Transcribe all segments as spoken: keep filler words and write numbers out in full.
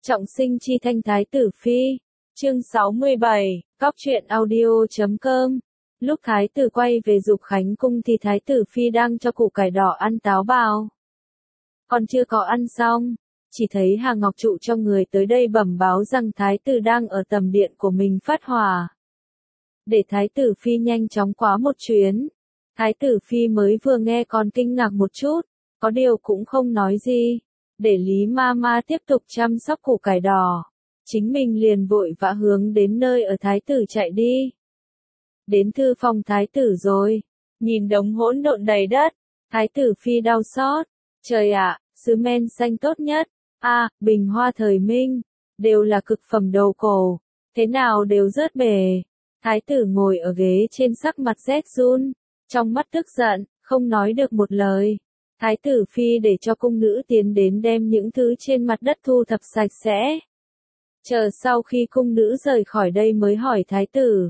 Trọng sinh chi thanh thái tử phi. Chương sáu mươi bảy, cóc truyện audio chấm com. Lúc thái tử quay về Dục Khánh cung thì thái tử phi đang cho củ cải đỏ ăn táo bào. Còn chưa có ăn xong, chỉ thấy Hà Ngọc Trụ cho người tới đây bẩm báo rằng thái tử đang ở tầm điện của mình phát hỏa. Để thái tử phi nhanh chóng quá một chuyến. Thái tử phi mới vừa nghe còn kinh ngạc một chút, có điều cũng không nói gì. Để Lý ma ma tiếp tục chăm sóc củ cải đỏ, chính mình liền vội vã hướng đến nơi ở thái tử chạy đi. Đến thư phòng thái tử rồi, nhìn đống hỗn độn đầy đất, thái tử phi đau xót. Trời ạ, sứ men xanh tốt nhất, a à, bình hoa thời Minh, đều là cực phẩm đầu cổ, thế nào đều rớt bể. Thái tử ngồi ở ghế trên sắc mặt rét run, trong mắt tức giận, không nói được một lời. Thái tử phi để cho cung nữ tiến đến đem những thứ trên mặt đất thu thập sạch sẽ. Chờ sau khi cung nữ rời khỏi đây mới hỏi thái tử.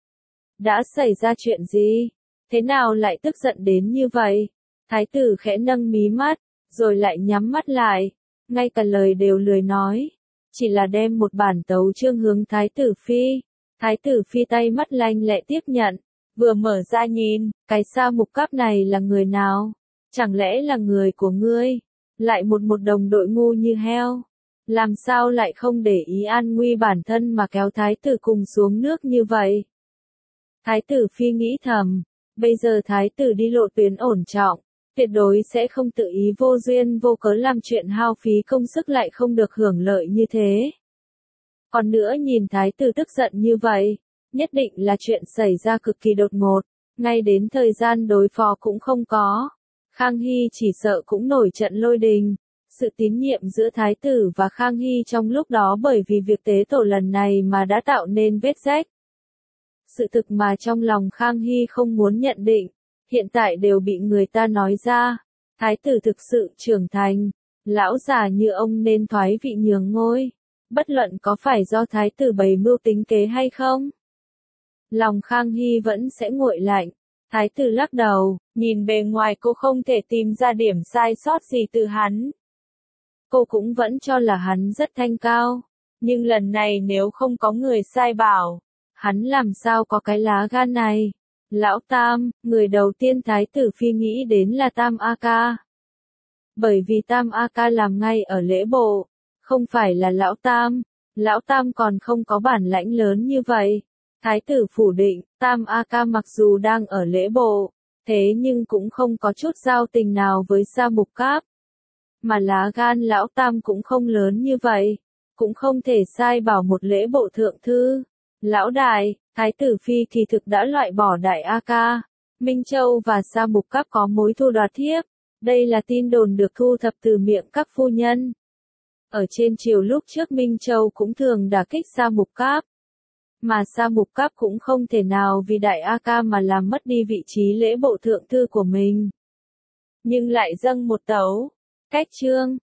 Đã xảy ra chuyện gì? Thế nào lại tức giận đến như vậy? Thái tử khẽ nâng mí mắt, rồi lại nhắm mắt lại, ngay cả lời đều lười nói. Chỉ là đem một bản tấu chương hướng thái tử phi. Thái tử phi tay mắt lanh lẹ tiếp nhận, vừa mở ra nhìn, cái Sa Mục Cáp này là người nào? Chẳng lẽ là người của ngươi? Lại một một đồng đội ngu như heo. Làm sao lại không để ý an nguy bản thân mà kéo thái tử cùng xuống nước như vậy? Thái tử phi nghĩ thầm, bây giờ thái tử đi lộ tuyến ổn trọng, tuyệt đối sẽ không tự ý vô duyên vô cớ làm chuyện hao phí công sức lại không được hưởng lợi như thế. Còn nữa nhìn thái tử tức giận như vậy, nhất định là chuyện xảy ra cực kỳ đột ngột, ngay đến thời gian đối phó cũng không có. Khang Hy chỉ sợ cũng nổi trận lôi đình. Sự tín nhiệm giữa thái tử và Khang Hy trong lúc đó bởi vì việc tế tổ lần này mà đã tạo nên vết rách. Sự thực mà trong lòng Khang Hy không muốn nhận định, hiện tại đều bị người ta nói ra. Thái tử thực sự trưởng thành, lão già như ông nên thoái vị nhường ngôi, bất luận có phải do thái tử bày mưu tính kế hay không. Lòng Khang Hy vẫn sẽ nguội lạnh. Thái tử lắc đầu, nhìn bề ngoài cô không thể tìm ra điểm sai sót gì từ hắn. Cô cũng vẫn cho là hắn rất thanh cao, nhưng lần này nếu không có người sai bảo, hắn làm sao có cái lá gan này. Lão Tam, người đầu tiên thái tử phi nghĩ đến là Tam A Ca. Bởi vì Tam A Ca làm ngay ở lễ bộ, không phải là Lão Tam, Lão Tam còn không có bản lãnh lớn như vậy. Thái tử phủ định, Tam A Ca mặc dù đang ở lễ bộ, thế nhưng cũng không có chút giao tình nào với Sa Mục Cáp. Mà lá gan lão Tam cũng không lớn như vậy, cũng không thể sai bảo một lễ bộ thượng thư. Lão đại, thái tử phi thì thực đã loại bỏ Đại A Ca, Minh Châu và Sa Mục Cáp có mối thù đoạt thiếp. Đây là tin đồn được thu thập từ miệng các phu nhân. Ở trên triều lúc trước Minh Châu cũng thường đả kích Sa Mục Cáp. Mà Sa Mục Cáp cũng không thể nào vì Đại A Ca mà làm mất đi vị trí lễ bộ thượng thư của mình. Nhưng lại dâng một tấu, cách chương,